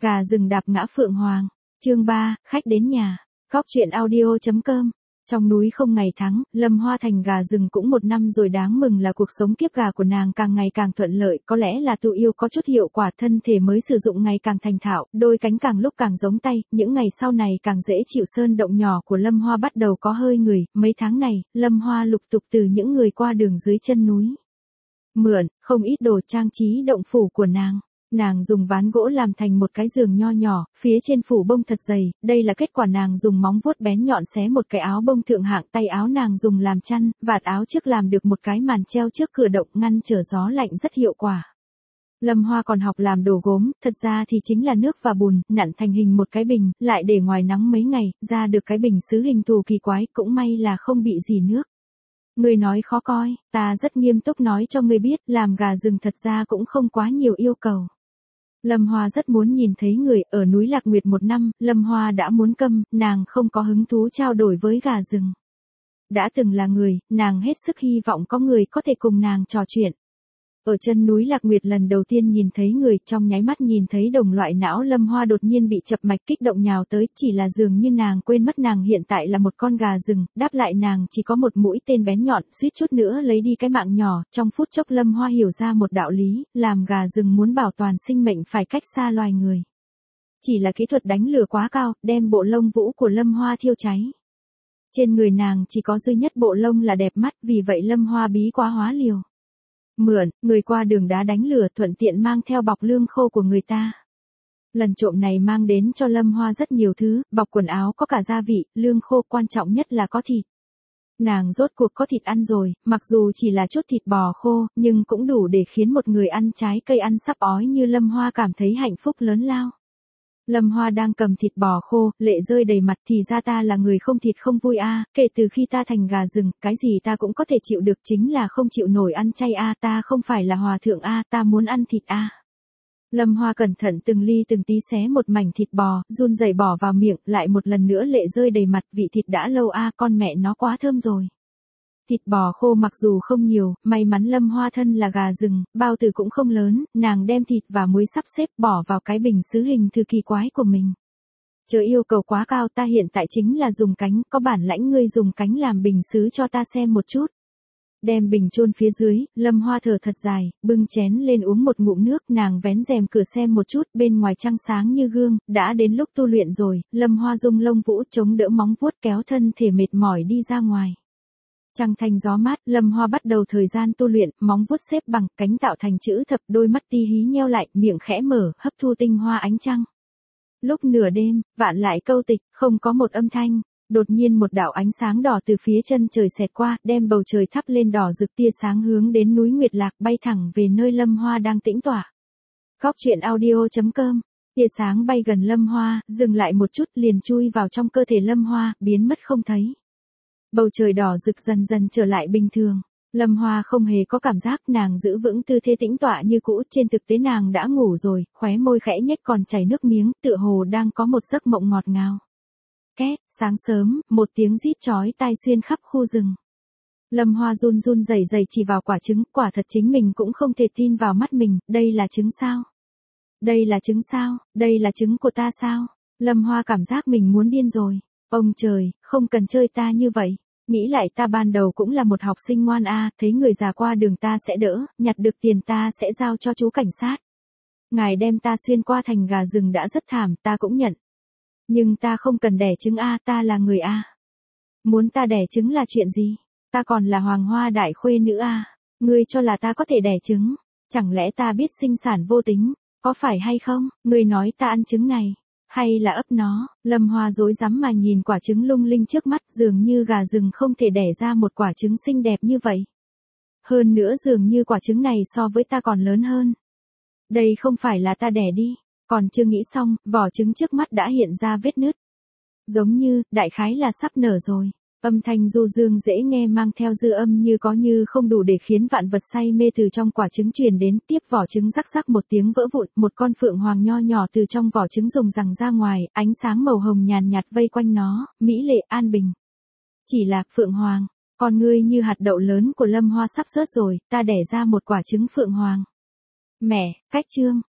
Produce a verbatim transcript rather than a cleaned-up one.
Gà rừng đạp ngã phượng hoàng. Chương ba, khách đến nhà. Góc truyện audio chấm com. Trong núi không ngày tháng, Lâm Hoa thành gà rừng cũng một năm rồi, đáng mừng là cuộc sống kiếp gà của nàng càng ngày càng thuận lợi, có lẽ là tu yêu có chút hiệu quả, thân thể mới sử dụng ngày càng thành thạo, đôi cánh càng lúc càng giống tay, những ngày sau này càng dễ chịu. Sơn động nhỏ của Lâm Hoa bắt đầu có hơi người, mấy tháng này, Lâm Hoa lục tục từ những người qua đường dưới chân núi mượn không ít đồ trang trí động phủ của nàng. Nàng dùng ván gỗ làm thành một cái giường nho nhỏ, phía trên phủ bông thật dày, đây là kết quả nàng dùng móng vuốt bén nhọn xé một cái áo bông thượng hạng, tay áo nàng dùng làm chăn, vạt áo trước làm được một cái màn treo trước cửa động ngăn trở gió lạnh rất hiệu quả. Lâm Hoa còn học làm đồ gốm, thật ra thì chính là nước và bùn, nặn thành hình một cái bình, lại để ngoài nắng mấy ngày, ra được cái bình sứ hình thù kỳ quái, cũng may là không bị gì nước. Ngươi nói khó coi, ta rất nghiêm túc nói cho ngươi biết, làm gà rừng thật ra cũng không quá nhiều yêu cầu. Lâm Hoa rất muốn nhìn thấy người, ở núi Lạc Nguyệt một năm, Lâm Hoa đã muốn câm, nàng không có hứng thú trao đổi với gà rừng. Đã từng là người, nàng hết sức hy vọng có người có thể cùng nàng trò chuyện. Ở chân núi Lạc Nguyệt lần đầu tiên nhìn thấy người, trong nháy mắt nhìn thấy đồng loại não, Lâm Hoa đột nhiên bị chập mạch kích động nhào tới, chỉ là dường như nàng quên mất nàng hiện tại là một con gà rừng, đáp lại nàng chỉ có một mũi tên bén nhọn, suýt chút nữa lấy đi cái mạng nhỏ. Trong phút chốc Lâm Hoa hiểu ra một đạo lý, làm gà rừng muốn bảo toàn sinh mệnh phải cách xa loài người. Chỉ là kỹ thuật đánh lửa quá cao, đem bộ lông vũ của Lâm Hoa thiêu cháy. Trên người nàng chỉ có duy nhất bộ lông là đẹp mắt, vì vậy Lâm Hoa bí quá hóa liều. Mượn, người qua đường đá đánh lửa, thuận tiện mang theo bọc lương khô của người ta. Lần trộm này mang đến cho Lâm Hoa rất nhiều thứ, bọc quần áo có cả gia vị, lương khô, quan trọng nhất là có thịt. Nàng rốt cuộc có thịt ăn rồi, mặc dù chỉ là chút thịt bò khô, nhưng cũng đủ để khiến một người ăn trái cây ăn sắp ói như Lâm Hoa cảm thấy hạnh phúc lớn lao. Lâm Hoa đang cầm thịt bò khô, lệ rơi đầy mặt, thì ra ta là người không thịt không vui a, à. Kể từ khi ta thành gà rừng, cái gì ta cũng có thể chịu được, chính là không chịu nổi ăn chay a, à. Ta không phải là hòa thượng a, à. Ta muốn ăn thịt a. À. Lâm Hoa cẩn thận từng ly từng tí xé một mảnh thịt bò, run rẩy bỏ vào miệng, lại một lần nữa lệ rơi đầy mặt, vị thịt đã lâu a, à, con mẹ nó quá thơm rồi. Thịt bò khô mặc dù không nhiều, may mắn Lâm Hoa thân là gà rừng, bao tử cũng không lớn, nàng đem thịt và muối sắp xếp bỏ vào cái bình sứ hình thù kỳ quái của mình. Chớ yêu cầu quá cao, ta hiện tại chính là dùng cánh, có bản lãnh ngươi dùng cánh làm bình sứ cho ta xem một chút. Đem bình chôn phía dưới, Lâm Hoa thở thật dài, bưng chén lên uống một ngụm nước, nàng vén rèm cửa xem một chút, bên ngoài trăng sáng như gương, đã đến lúc tu luyện rồi. Lâm Hoa rung lông vũ chống đỡ móng vuốt kéo thân thể mệt mỏi đi ra ngoài. Trăng thanh gió mát, Lâm Hoa bắt đầu thời gian tu luyện, móng vuốt xếp bằng, cánh tạo thành chữ thập, đôi mắt ti hí nheo lại, miệng khẽ mở, hấp thu tinh hoa ánh trăng. Lúc nửa đêm, vạn lại câu tịch, không có một âm thanh, đột nhiên một đạo ánh sáng đỏ từ phía chân trời xẹt qua, đem bầu trời thắp lên đỏ rực, tia sáng hướng đến núi Nguyệt Lạc, bay thẳng về nơi Lâm Hoa đang tĩnh tọa. Góc truyện audio chấm com. Tia sáng bay gần Lâm Hoa, dừng lại một chút liền chui vào trong cơ thể Lâm Hoa, biến mất không thấy. Bầu trời đỏ rực dần dần trở lại bình thường. Lâm Hoa không hề có cảm giác, nàng giữ vững tư thế tĩnh tọa như cũ, trên thực tế nàng đã ngủ rồi, khóe môi khẽ nhếch còn chảy nước miếng, tựa hồ đang có một giấc mộng ngọt ngào. Két, sáng sớm, một tiếng rít chói tai xuyên khắp khu rừng. Lâm Hoa run run rẩy rẩy chỉ vào quả trứng, quả thật chính mình cũng không thể tin vào mắt mình, đây là trứng sao? Đây là trứng sao? Đây là trứng của ta sao? Lâm Hoa cảm giác mình muốn điên rồi. Ông trời, không cần chơi ta như vậy. Nghĩ lại ta ban đầu cũng là một học sinh ngoan a, à, thấy người già qua đường ta sẽ đỡ, nhặt được tiền ta sẽ giao cho chú cảnh sát. Ngài đem ta xuyên qua thành gà rừng đã rất thảm, ta cũng nhận. Nhưng ta không cần đẻ trứng a, à, ta là người a. À. Muốn ta đẻ trứng là chuyện gì? Ta còn là hoàng hoa đại khuê nữ a. À. Ngươi cho là ta có thể đẻ trứng? Chẳng lẽ ta biết sinh sản vô tính? Có phải hay không? Ngươi nói ta ăn trứng này. Hay là ấp nó? Lâm Hoa rối rắm mà nhìn quả trứng lung linh trước mắt, dường như gà rừng không thể đẻ ra một quả trứng xinh đẹp như vậy. Hơn nữa dường như quả trứng này so với ta còn lớn hơn. Đây không phải là ta đẻ đi. Còn chưa nghĩ xong, vỏ trứng trước mắt đã hiện ra vết nứt. Giống như, đại khái là sắp nở rồi. Âm thanh du dương dễ nghe mang theo dư âm như có như không đủ để khiến vạn vật say mê từ trong quả trứng truyền đến, tiếp vỏ trứng rắc rắc một tiếng vỡ vụn, một con phượng hoàng nho nhỏ từ trong vỏ trứng rồng rằng ra ngoài, ánh sáng màu hồng nhàn nhạt vây quanh nó, mỹ lệ an bình. Chỉ là phượng hoàng, con ngươi như hạt đậu lớn của Lâm Hoa sắp rớt rồi, ta đẻ ra một quả trứng phượng hoàng. Mẹ, cách trương,